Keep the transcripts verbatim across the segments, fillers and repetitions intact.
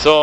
Så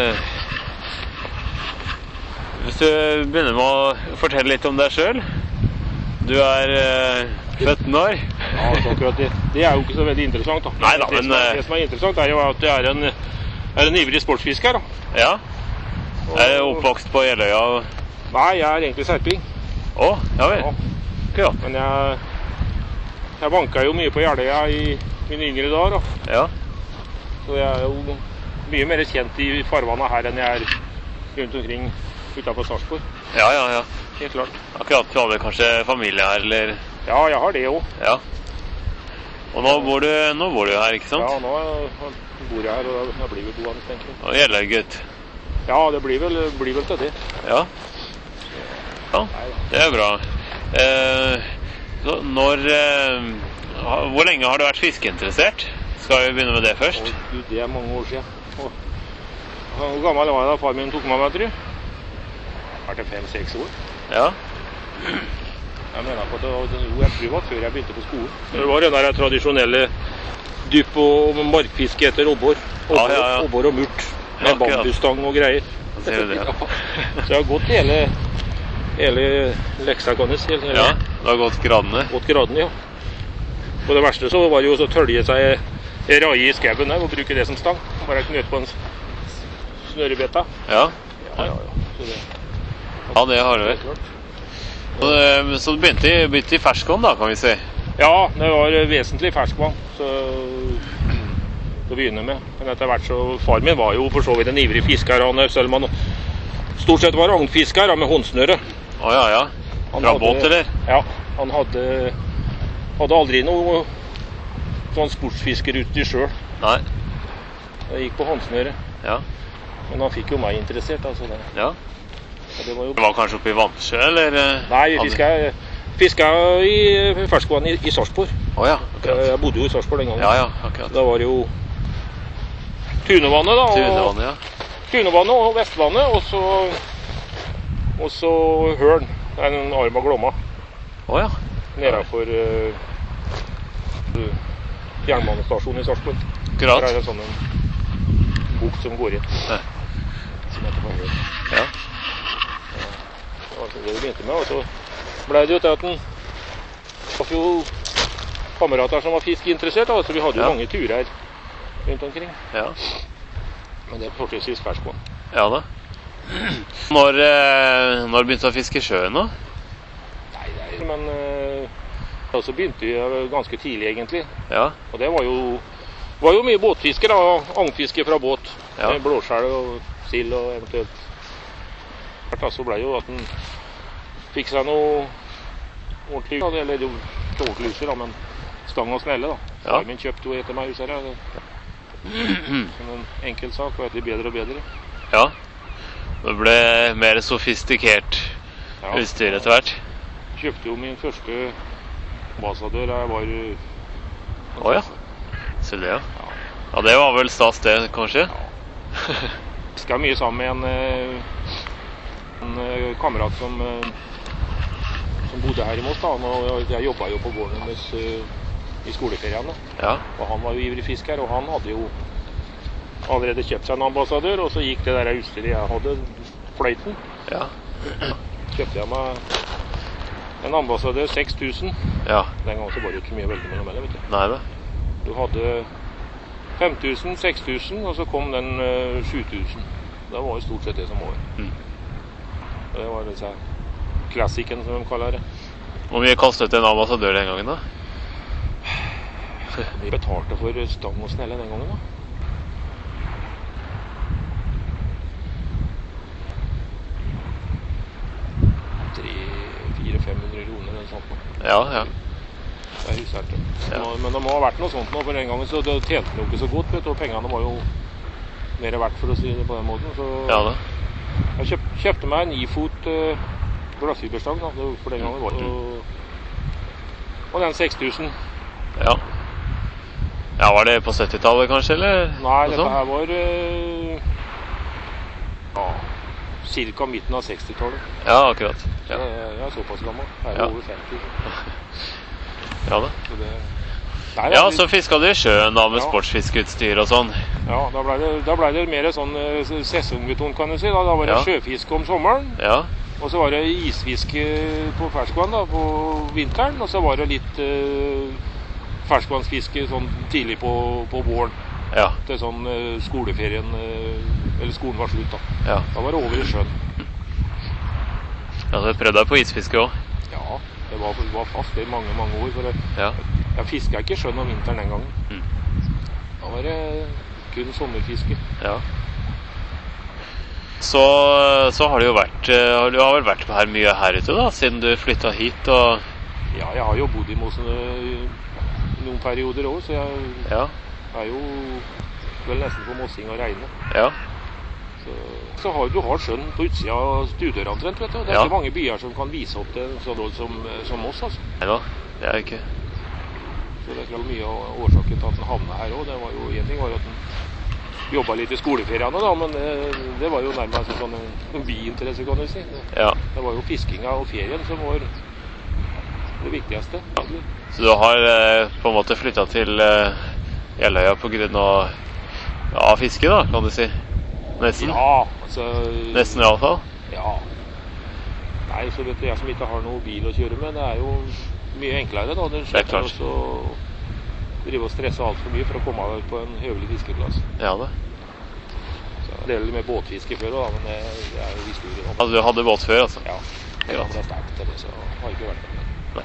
hvis du begynner med å fortelle litt om deg selv. Du er uh, sytten år. Ja, akkurat det. Det er jo ikke så veldig interessant da. Neida, det, men, som er, det som er interessant er jo at jeg er en, er en ivrig sportsfisker da. Ja. Er du oppvokst på Jeløya? Nei, jeg er egentlig serping. Å, ja vel. Ja. Akkurat. Men jeg, jeg banket jo mye på Jeløya i mine yngre dager da. Ja. Så jeg er jo mye mer kjent i farvannet her enn jeg er rundt omkring utenfor Sarpsborg. Ja, ja, ja. Helt klart. Akkurat, du hadde kanskje familie her, eller? Ja, jeg har det jo. Ja. Og nå bor du, nå bor du her, ikke sant? Ja, nå bor jeg her, og jeg blir vel boende, tenker jeg. Og Jeløya-gutt. Ja, det blir vel, blir vel til det. Ja. Ja, det er bra. Eh, så når, eh, hvor lenge har du vært fiskeinteressert? Skal vi begynne med det først? Å, Gud, det er mange år siden. Og, hvor gammel var jeg da far min tok meg med, tror jeg? Var det fem-seks år? Ja. Jeg mener på at det var, jo, jeg tror det var før jeg begynte på skolen. Det var den der tradisjonelle dypp- og markfiske etter obbor. Ja, ja, ja. Obbor og murt. Med bambusstang og greier. Ser du det? Ja. Så jeg har gått hele, hele leksa, kan jeg si. Hele, Ja, det har gått gradene. Gått gradene, ja. Og det verste så var det jo å tølje seg rai i skauen der og bruke det som stang. Bare knøt på en snørebeta. Ja. Ja, ja, ja. Så det, Ja, det har du vel. Så, eh, så du begynte i, begynte i ferskvann da, kan vi si. ja, det var vesentlig ferskvann. Så å begynne med. Men etter hvert så, far min var jo for så vidt en ivrig fisker, han, selv om han stort sett var agnfisker med håndsnøre. Å ja, ja. Han Fra hadde- båt, eller? Ja, han hadde, hadde aldri noe sånn sportsfiskerutstyr selv. Nei. Det gikk på håndsnøre. Ja. Men han fikk jo meg interessert, altså det. Ja. Og det var jo... Det var kanskje oppe i Vannsjø, eller? eh, Nei, vi hadde- fisket, fisket i ferskvann i, i Sarpsborg. Å ja, akkurat. Jeg bodde jo i Sarpsborg den gangen. Ja, ja, akkurat. Da var det jo Tunevannet da. Og, Tunevannet, ja. Tunevannet og Vestlandet, og så, og så Hørn. Det er en arm av Glomma. Å ja. Nedenfor uh, jernbanestasjonen i Sarpsborg. Der Akkurat. er det en sånn en bukt som går inn. Ja. Som heter for Hørn. Ja. Det var det vi begynte med, og så ble det jo til at den var jo kamerater som var fiskeinteressert, da, så vi hadde jo Ja. mange turer rundt omkring. Ja. Men det er fortrinnsvis ferskvann. Ja da. Når, eh, når begynte du å fiske i sjøen nå? Nei, nei, men uh, så begynte vi ganske tidlig egentlig. Ja. Og det var jo, var jo mye båtfiske da, agnfiske fra båt. Ja. Med blåskjell og sild og eventuelt. Da, så ble jo at den fikk seg noe ordentlig, eller jo ikke ordentlig utstyr da, men stang og snelle da. Ja. Far min kjøpte jo etter meg huset her, som en enkel sak, og etter bedre og bedre. Ja. Det ble mer sofistikert Ja. utstyr etter hvert. Kjøpte jo min første ambassadør da jeg var Å ja. Så det, ja. Ja, det var vel stas det, kanskje? Skal mye sammen med en, eh, en eh, kamerat som, eh, som bodde her i Moss da, og jeg jobbet jo på gården hennes eh, i skoleferien da. Ja. Og han var jo ivrig fisker, og han hadde jo allerede kjøpt seg en ambassadør, og så gikk det der utstyret jeg hadde, fløyten. Ja. Kjøpte jeg meg en ambassadør, seks tusen. Ja. Den gangen så var det jo ikke mye å velge mellom, eller, vet du. Nei da. Du hadde fem tusen, seks tusen, og så kom den uh, sju tusen. Det var jo stort sett det som var. Mm. Det var disse klassikken som de kaller det. Hvor mye kostet en ambassadør den gangen da? Vi betalte for stang og snelle den gangen da. tre, fire, fem hundre kroner eller sånt. Ja, ja. Det er huset det. Ja. Men det må ha vært noe sånt nå, for den gangen så det tjente noe ikke så godt, vet du, og pengene var jo mer verdt for å si det på den måten. Så Ja da. jeg kjøp, kjøpte meg en ni-fot uh, glassfiberstang da, det- for den gangen var det jo, og den seks tusen. Ja. Ja, var det på syttitallet kanskje, eller? Nei, Noe dette sånt? her var uh, ja, cirka midten av sekstitallet. Ja, akkurat. Ja, Jeg, jeg er såpass gammel. Jeg er Ja. over femti. ja da. Så det, Nei, Ja, så fisket du i sjøen da med Ja. sportsfiskeutstyr og sånn. Ja, da ble det, da ble det mer sånn eh, sesongbetont, kan du si. Da, da var det Ja. sjøfiske om sommeren, Ja, og så var det isfiske på ferskvann da, på vinteren, og så var det litt eh, ferskvannsfiske sånn tidlig på, på våren, ja, til sånn eh, skoleferien, eh, eller skolen var slutt da. ja. Da var det over i sjøen. Ja, så prøvde deg på isfiske også. Ja, det var, det var fast i mange, mange år, for jeg, Ja. jeg fisket ikke sjøen om vinteren den gangen. Mm. Da var det kun sommerfiske. Ja. Så, så har det jo vært, eh, du har vel vært her mye her ute da, siden du flyttet hit og... Ja, jeg har jo bodd i Måsen eh, noen perioder også, så jeg Ja, er jo vel nesten på Mossing og regne. ja, Så, så har du har sjøen på utsida av stuedøra omtrent, vet du. Det er Ja. ikke mange byer som kan vise opp det sånn råd som, som Moss, altså. nei da, det er ikke... Så det er klart mye av årsaken til at den havnet her også. Det var jo en ting var at den jobbet litt i skoleferiene da, men det, det var jo nærmest sånn en, en biinteresse, kan du si. Det, Ja, det var jo fiskinga og ferien som var det viktigste. egentlig. så du har eh, på en måte flyttet til eh, Jeløya på grunn av ja, fiske da, kan du si. Nesten. Ja, altså... Nesten i alle fall. Ja. Nei, så vet du, jeg som ikke har noe bil å kjøre med, det er jo mye enklere da. Det er slipper klart. også å drive og stresse alt for mye for å komme av på en høvelig fiskeplass. Ja, det. Så jeg deler med båtfiske før da, men det, det er jo historie om. Altså, du hadde båt før, altså? Ja, det Ja. ble sterkt til det, så har jeg ikke vært med.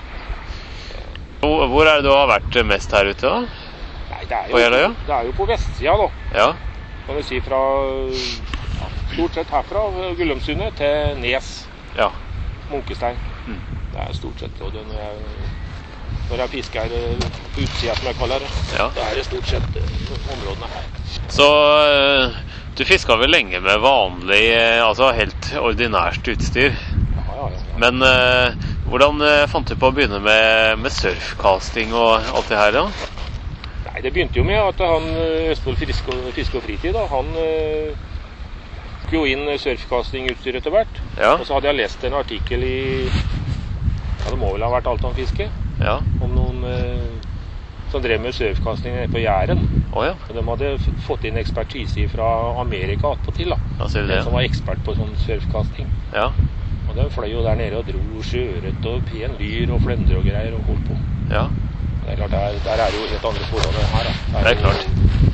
Hvor hvor er det du har vært mest her ute da? Nei, det er På jo, Jeløya? det er jo på vestsida da. Ja, Kan du si fra, ja, stort sett herfra, Gullumsundet, til Nes, ja, Munkestein. Mm. Det er stort sett, og det når jeg, når jeg fisker eh, på utsida, som jeg kaller det, ja. da er det stort sett eh, områdene her. Så eh, du fisket vel lenge med vanlig, eh, altså helt ordinært utstyr. Ja, ja, ja. ja. Men eh, hvordan eh, fant du på å begynne med, med surfcasting og alt det her da? Nei, det begynte jo med at han eh, Østfold Fiske og, Fiske og Fritid, da, han eh, skulle jo inn surfcastingutstyr etter hvert. Ja, Og så hadde jeg lest en artikkel i, ja, det må vel ha vært alt om fiske, ja. om noen eh, som drev med surfcasting nede på Jæren. Å ja, Og de hadde f- fått inn ekspertise fra Amerika attpåtil, da. da ser du En det. som var ekspert på sånn surfcasting. Ja, Og de fløy jo der nede og dro sjøørret og pen lyr og flønder og greier og holdt på. ja, Det er klart, der, der er det jo helt andre forhold enn her, da. det er jo- klart.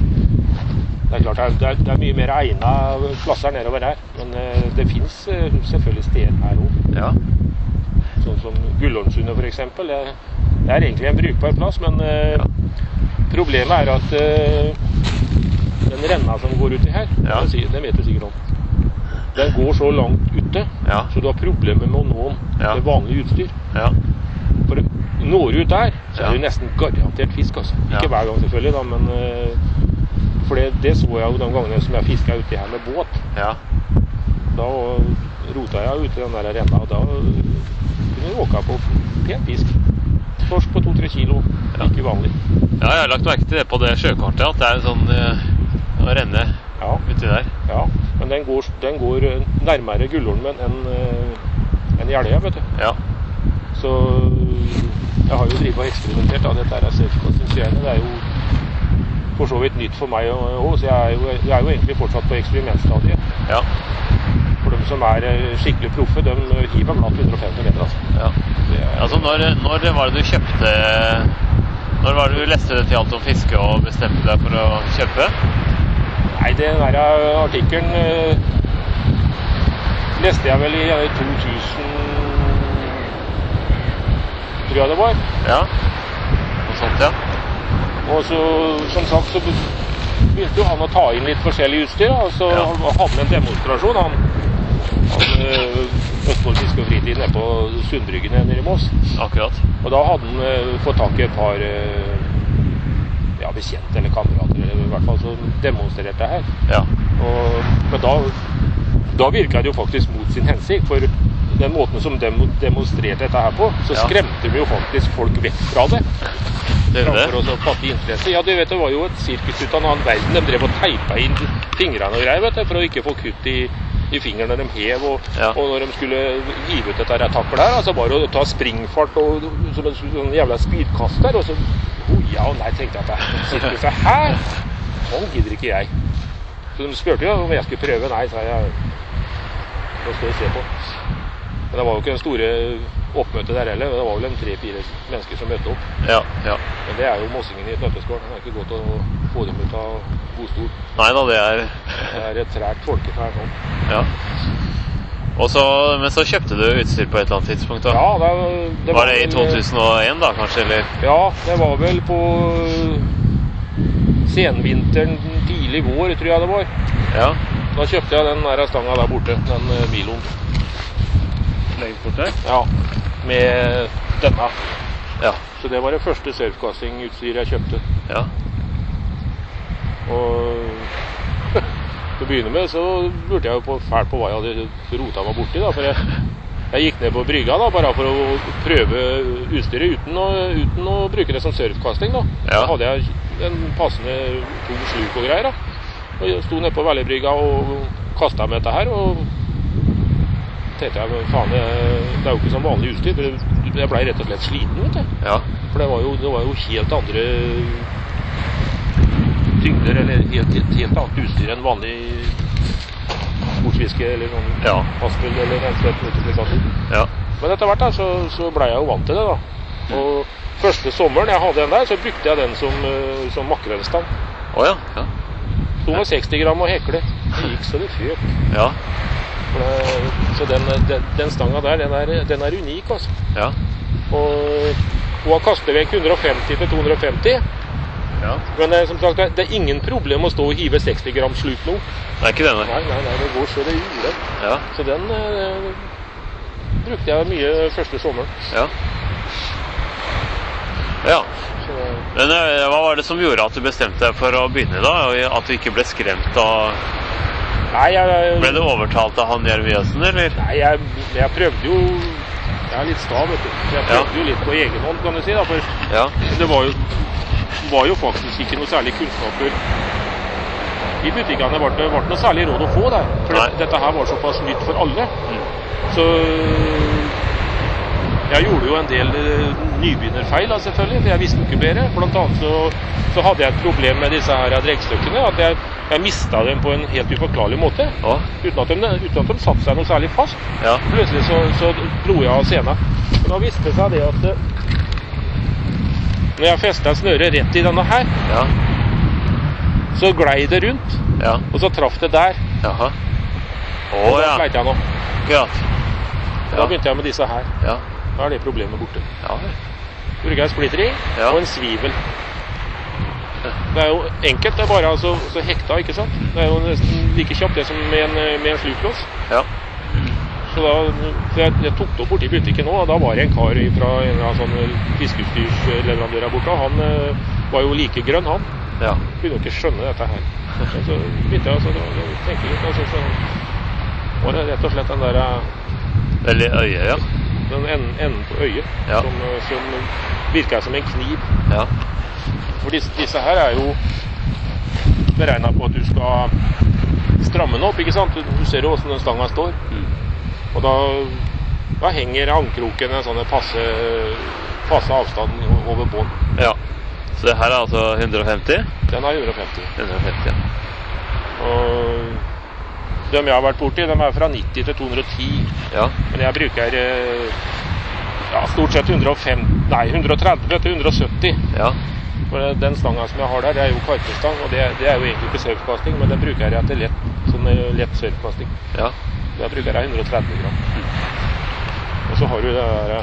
Det er klart, det er, det er, det er mye mer egnet plasser nedover her. Men eh, det finnes eh, selvfølgelig steder her også. Ja, Sånn som Gullormsundet for eksempel. Det, det er egentlig en brukbar plass, men eh, Ja. problemet er at eh, den renna som går uti her, Ja. den, sier- den vet du sikkert om, den går så langt ute, ja, så du har problemer med å nå den Ja. med vanlig utstyr. ja, For når du ut der, så Ja. er det nesten garantert fisk, altså. Ikke Ja. hver gang selvfølgelig, da, men eh, for det, det så jeg jo de gangene som jeg fisket uti her med båt. ja, Da rota jeg ut i den der renna, og da kunne jeg åka på pen fisk. Torsk på to-tre kilo, Ja. ikke vanlig. ja, jeg har lagt merke til det på det sjøkartet, at det er en sånn uh, renne Ja, uti der. ja. Men den går, den går eh, nærmere Gullormen enn uh, en Jeløya, vet du. Ja, Så jeg har jo drivet og eksperimentert av dette her surfcasting-greiene. Det er jo for så vidt nytt for meg òg, så jeg er, jo, jeg er jo egentlig fortsatt på eksperimentstadiet. ja, For de som er eh, skikkelig proffe, de hiver glatt hundre og femti meter. Altså. ja. Det er, Altså, når, når var det du kjøpte... Når var det du leste det til alt om fiske og bestemte deg for å kjøpe? Nei, den der artikkelen eh, leste jeg vel i eh, to tusen, tror jeg det var. Ja, noe sånt, ja. Og så, som sagt, så begynte jo han å ta inn litt forskjellig utstyr, da, og så Ja. han hadde en demonstrasjon, han, han eh, Østfold Fiske og Fritid nede på Sundbryggen nede i Moss. Akkurat. Og da hadde han eh, fått tak i et par eh, ja, bekjente eller kamerater, eller i hvert fall som demonstrerte her. Ja, Og, men da, da virket det jo faktisk mot sin hensikt, for den måten som de demonstrerte dette her på, så Ja. skremte de jo faktisk folk vekk fra det. det er Framfor det. å fatte interesse. Ja, du vet, det var jo et sirkus ut av en annen verden. De drev og teipa inn fingrene og greier, vet du, for å ikke få kutt i, i fingrene de hev. Og, Ja. og når de skulle hive ut dette her taklet her, altså bare å ta springfart og, som en sånn jævla spydkast der, og så Oh, ja og nei, tenkte jeg at jeg sitter så her. Sånn gidder ikke jeg. Så de spurte jo om jeg skulle prøve. Nei, sa jeg. Da skal vi se på. Men det var jo ikke en store oppmøte der heller. Det var vel en tre-fire mennesker som møtte opp. Ja, ja. Men det er jo mossingen i et nøtteskål. Det er ikke godt å få dem ut av godstol. Nei da, det er... Det er et trært folkeferd sånn. Ja. Og så, men så kjøpte du utstyr på et eller annet tidspunkt da? Ja, det, det var... Var det i to tusen og en da, kanskje, eller? Ja, det var vel på senvinteren, tidlig vår, tror jeg det var. Ja. Da kjøpte jeg den der stanga der borte, den uh, Miloen. Leggt bort der? Ja, med denne. Ja. Så det var det første surfcasting-utstyret jeg kjøpte. Ja. Og til å begynne med så lurte jeg jo på fælt på hva jeg hadde rotet meg borti da, for jeg, jeg gikk ned på brygga da, bare for å prøve utstyret uten å, uten å bruke det som surfcasting da. Ja. Da hadde jeg en passende tung sluk og greier da. Og jeg sto ned på Vellebrygga og kastet med dette her, og tenkte jeg, faen, det, det er jo ikke sånn vanlig utstyr, for jeg ble rett og slett sliten, vet du. Ja. For det var jo, det var jo helt andre tyngder, eller helt, helt annet utstyr enn vanlig sportsfiske, eller noen ja. Haspel, eller en slett multiplikator. Ja. Men etter hvert da, så, så ble jeg jo vant til det da. Og første sommeren jeg hadde den der, så brukte jeg den som, uh, som makrellstang. Åja, ja. Sto med seksti gram og hekle. Det gikk så det føk. Ja. Det, så den, den, den stanga der, den er, den er unik, altså. Ja. Og hun har kastet vekk hundre og femti til to hundre og femti. Ja. Men det, som sagt, det er ingen problem å stå og hive seksti gram sluk nå. Det er ikke denne. Nei, nei, nei, det går så det gjorde. Ja. Så den eh, brukte jeg mye første sommeren. Ja. Ja. Så, Men eh, hva var det som gjorde at du bestemte deg for å begynne da? At du ikke ble skremt av... nei, jeg... Ble du overtalt av han Jeremiassen, eller? Nei, jeg, jeg prøvde jo... Jeg er litt stav, vet du. Jeg prøvde ja. jo litt på egen hånd, kan du si da. For ja. det var jo, var jo faktisk ikke noe særlig kunnskaper i butikkene. Det var det var noe særlig råd å få der. For det, dette her var såpass nytt for alle. Mm. Så jeg gjorde jo en del nybegynnerfeil, da, selvfølgelig, for jeg visste jo ikke bedre. Blant annet så, så hadde jeg et problem med disse her dreggstøkkene, at jeg, jeg mistet dem på en helt uforklarlig måte, ja. uten, at de, uten at de satte seg noe særlig fast. Ja. Plutselig så, så dro jeg av scenen. Og da viste det seg det at når jeg festet snøret rett i denne her, ja. så glei det rundt, ja. og så traff det der. Jaha. Å, og da ja. sleit jeg nå. Akkurat. Ja. Da begynte jeg med disse her. Ja. Da er det problemet borte. Ja. Så bruker jeg splittering ja. og en svivel. Det er jo enkelt, det er bare altså, så hekta, ikke sant? Det er jo nesten like kjapt det som med en, med en sluklås. Ja. Så da, så jeg, jeg tok det opp borte i butikken nå, og da var det en kar fra en eller annen sånn fiskeutstyrsleverandør her borte. Han uh, var jo like grønn, han. Ja. Kunne jo ikke skjønne dette her. Så begynte jeg altså, å tenke litt, altså, så var det rett og slett den der... Eller øye, ja. Den enden, enden på øyet, ja. som, som virker som en kniv. Ja. For disse, disse her er jo beregnet på at du skal stramme den opp, ikke sant? Du ser jo hvordan den stanga står. Mm. Og da, da henger ankroken en sånn passe, passe avstand over bånd. Ja. Så det her er altså hundre og femti? Den er hundre og femti. hundre og femti, ja. Og de jeg har vært borti, de er fra nitti til to hundre og ti. Ja. Men jeg bruker ja, stort sett hundre og femti, nei, hundre og tretti til hundre og sytti. Ja. For den stangen som jeg har der, det er jo karpestang, og det, det er jo egentlig ikke surfkasting, men den bruker jeg til lett, sånn lett surfkasting. Ja. Da bruker jeg hundre og tretti gram. Mm. Og så har du det der...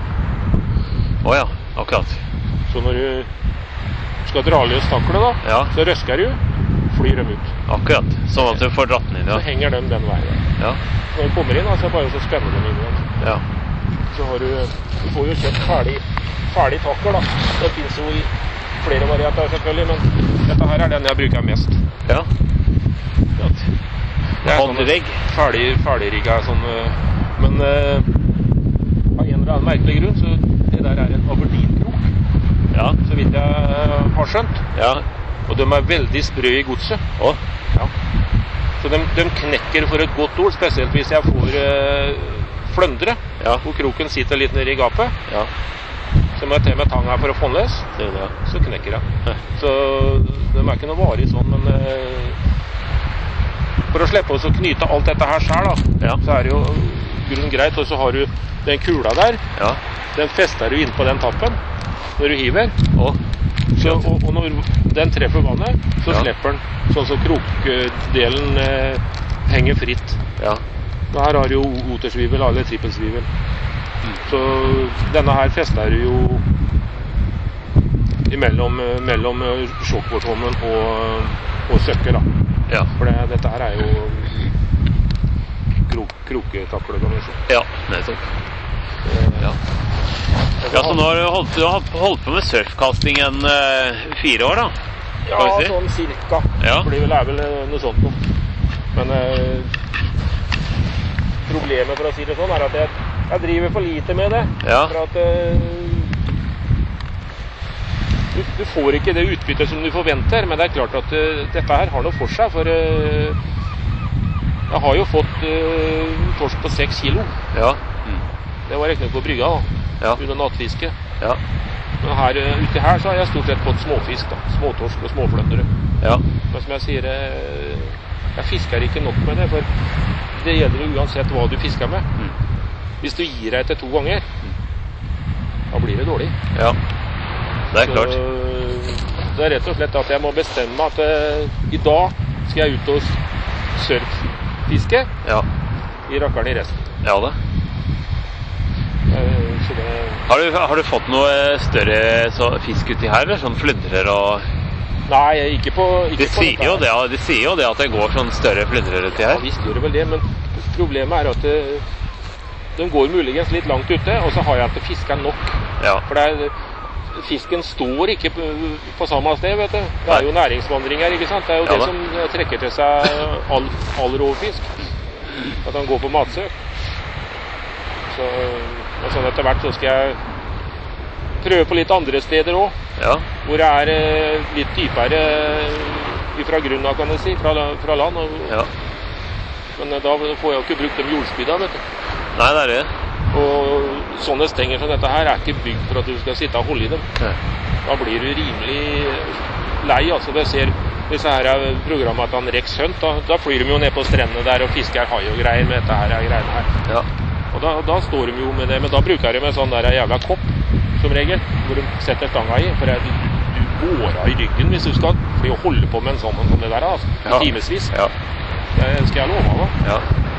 Å oh ja, akkurat. Så når du skal dra løs taklet da, ja. så røsker du, flyr dem ut. Akkurat, sånn at du får dratt den inn, ja. Så henger de den veien. Ja. Når du kommer inn, så bare så spenner de inn igjen. Ja. Så har du, du får jo kjøpt ferdig, ferdig takler da. Det finnes jo i flere varianter selvfølgelig, men dette her er den jeg bruker mest. Ja. Ja. Det er sånn ferdig, ferdigrigget sånn, men uh, av en eller annen merkelig grunn, så det der er en Aberdeen-krok. Ja. Så vidt jeg uh, har skjønt. Ja. Og de er veldig sprø i godset. Å? Ja. Så de, de knekker for et godt ord, spesielt hvis jeg får uh, fløndre, ja. hvor kroken sitter litt nede i gapet. Ja. Så må jeg til med tang her for å få den løs, Det er det, ja. så knekker jeg. Så det er ikke noe varig sånn, men eh, for å slippe oss å knyte alt dette her selv da, Ja. så er det jo grunnen greit, og så har du den kula der, Ja. den fester du inn på den tappen når du hiver, Og, så, og, og når den treffer vannet, så Ja. slipper den, sånn så krokdelen eh, henger fritt. ja. Og her har du jo otersvivel eller trippelsvivel. Så denne her fester du jo imellom mellom sjokkvorthommen og, og søkker da. Ja. For det, dette her er jo krok, kroketakler, kan vi si. Ja, nettopp. Ja. Ja, så nå har du holdt, du har holdt på med surfkasting en uh, fire år da? Ja, Skal vi si? sånn cirka. Ja. Det blir vel, er vel noe sånt nå. Men eh, problemet, for å si det sånn, er at jeg, jeg driver for lite med det. Ja. For at eh, du, du får ikke det utbyttet som du forventer, men det er klart at eh, dette her har noe for seg, for eh, jeg har jo fått eh, torsk på seks kilo. Ja. Mm. Det var riktig på brygga da, Ja. under nattfiske. Ja. Men her, eh, ute her så har jeg stort sett fått småfisk da, småtorsk og småfløndere. Ja. Men som jeg sier, eh, jeg fisker ikke nok med det, for det gjelder jo uansett hva du fisker med. Mm. Hvis du gir deg etter to ganger, da blir det dårlig. Ja. Det er Så, klart. det er rett og slett at jeg må bestemme at eh, i dag skal jeg ut og surffiske Ja. i rakkeren i resten. Ja da. Eh, så det, Har du, har du fått noe større så, fisk uti her, eller sånn flundrer og... nei, ikke på ikke De på sier, dette jo her. det, ja, de sier jo det at det går sånn større flundrer uti Ja, her. visst gjør det vel det, men problemet er at eh, de går muligens litt langt ute, og så har jeg ikke fisket nok. Ja. For det er, fisken står ikke på, på samme sted, vet du. Det er jo næringsvandring her, ikke sant? Det er jo Ja det da. som trekker til seg all, all rovfisk. At han går på matsøk. Så, og sånn etter hvert så skal jeg prøve på litt andre steder også, Ja. hvor det er eh, litt dypere ifra grunnen av, kan jeg si, fra, fra land. Og, Ja. Men eh, da får jeg jo ikke brukt de jordspydda, vet du. Nei, det er det. Og sånne stenger som dette her er ikke bygd for at du skal sitte og holde i dem. Ja. Da blir du rimelig lei, altså. Det ser disse her programmet at han Rex Hunt, da, da flyr de jo ned på strendene der og fisker hai og greier med dette her greiene her. Ja. Og da, da står de jo med det, men da bruker de en sånn der jævla kopp, som regel, hvor de setter stanga i, for du, du går av i ryggen hvis du skal fly og holde på med en sånn, en sånn det der, altså, Ja. timesvis. Ja. Det skal jeg love da. Ja.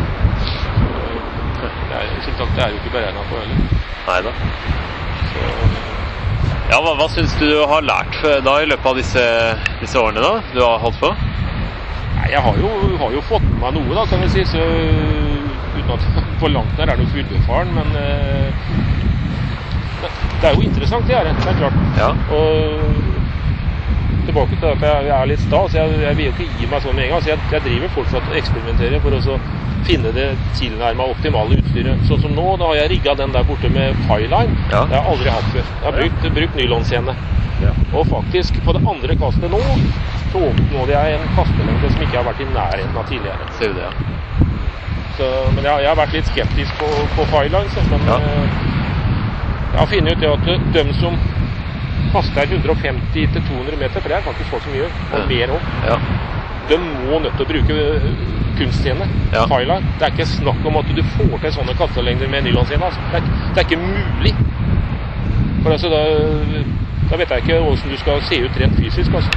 Det er, som sagt, det er jo ikke beregnet på heller. Neida. Så, Ja, hva, hva synes du du har lært da i løpet av disse, disse årene da, du har holdt på? nei, jeg har jo, har jo fått med meg noe da, kan vi si, så uten at på langt nær er noe fullbefaren, men eh, det, det er jo interessant det her, det er klart. Ja. Og tilbake til at jeg, jeg er litt sta, så jeg, jeg vil jo ikke gi meg sånn med en gang, så jeg, jeg driver fortsatt og eksperimenterer for å så finne det tilnærmet optimale utstyret. Sånn som nå, da har jeg rigget den der borte med Fireline. Ja. Det har jeg aldri hatt før. Jeg har brukt, brukt nylonscene. Ja. Og faktisk, på det andre kastet nå, så oppnådde jeg en kastelengde som ikke har vært i nærheten av tidligere. Ser du det, ja. Så, men jeg, jeg har vært litt skeptisk på, på Firelines, men Ja. eh, jeg har funnet ut det at de som kaster hundre og femti til to hundre meter, for det er faktisk folk som gjør, og Ja. mer også, Ja. de må nødt til å bruke eh, kunstscene, Ja. Fireline. Det er ikke snakk om at du får til sånne kastelengder med nylonscene, altså. det, er, det er ikke mulig. For altså, da, da vet jeg ikke hvordan du skal se ut rent fysisk, altså.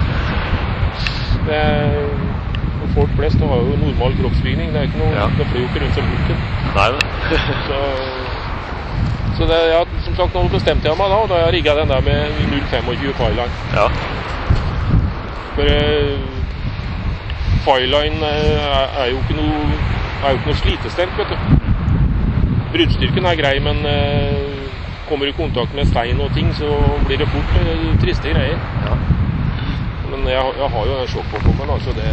Det er, folk flest har jo normal kroppsbygning, det er ikke noe, Ja. det flyr jo ikke rundt som bukken. Neida. Så, så det, ja, som sagt, nå bestemte jeg meg da, og da har jeg rigget den der med null komma tjuefem Fireline. Ja. For eh, Fireline eh, er, er, jo ikke noe, er jo ikke noe slitesterk, vet du. Bruddstyrken er grei, men eh, kommer i kontakt med stein og ting, så blir det fort eh, triste greier. Ja. Men jeg, jeg har jo en sjokk på meg, så det,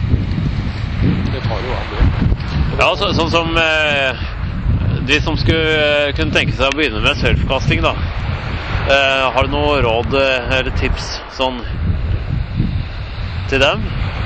det tar jo av det. Ja, så, sånn som eh, de som skulle eh, kunne tenke seg å begynne med surfkasting da, eh, har du noe råd eh, eller tips sånn til dem?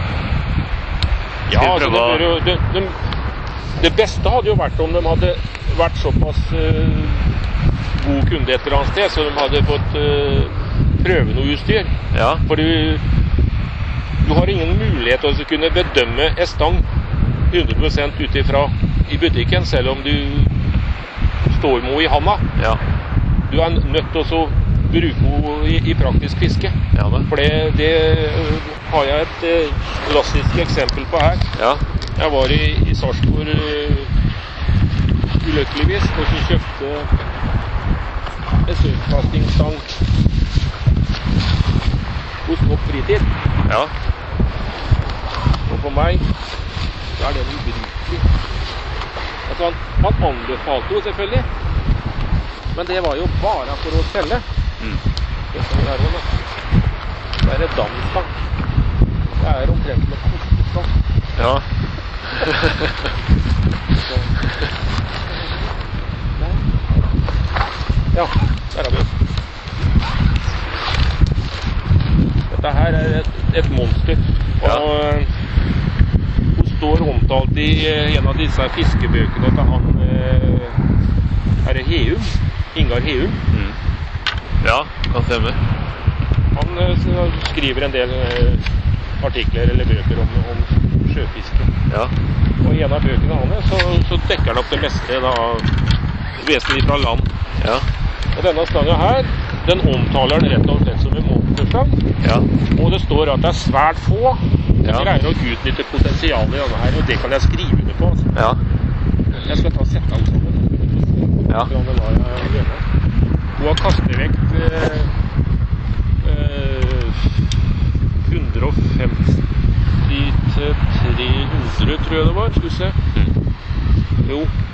Ja, Skal vi altså, prøve å- det, bør jo- det, det, det beste hadde jo vært om de hadde vært såpass uh, god kunde et eller annet sted, så de hadde fått uh, prøve noe utstyr. Ja. For du, du har ingen mulighet til å kunne bedømme en stang hundre prosent ut ifra i butikken, selv om du står med henne i handa. Ja. Du er nødt til å bruke henne i, i praktisk fiske. Ja, det. For det, det har jeg et uh, klassisk eksempel på her. Ja. Jeg var i, i Sarpsborg uh, ulykkeligvis, og så kjøpte en surfkastingstang hos Opp Fritid. Ja. Og for meg så er den ubrukelig. Altså, han, han anbefalte jo selvfølgelig, men det var jo bare for å selge. Mm. Det er her også, det er et damstang. Det er omtrent med kostestang. Ja. Ja, der har vi oss. Dette her er et, et monster. Og Ja. hun står omtalt i en av disse fiskebøkene til han eh, er det Heum? Ingar Heum. Mm. Ja, kan stemme. Han eh, skriver en del eh, artikler eller bøker om, om sjøfiske. Ja. Og i en av bøkene hans så, så dekker han opp det meste da, vesentlig fra land. Ja. Og denne stangen her, den omtaler den rett og slett som en monsterstang. Ja. Og det står at det er svært få som Ja. greier å utnytte potensialet i denne her, og det kan jeg skrive under på. Altså. Ja. Jeg skal ta og sette den sammen. Ja. Hvordan det var jeg gjør. Hun har kastevekt eh, eh, hundre og femti til tre hundre, tror jeg det var. Skal vi se. Mm. Jo,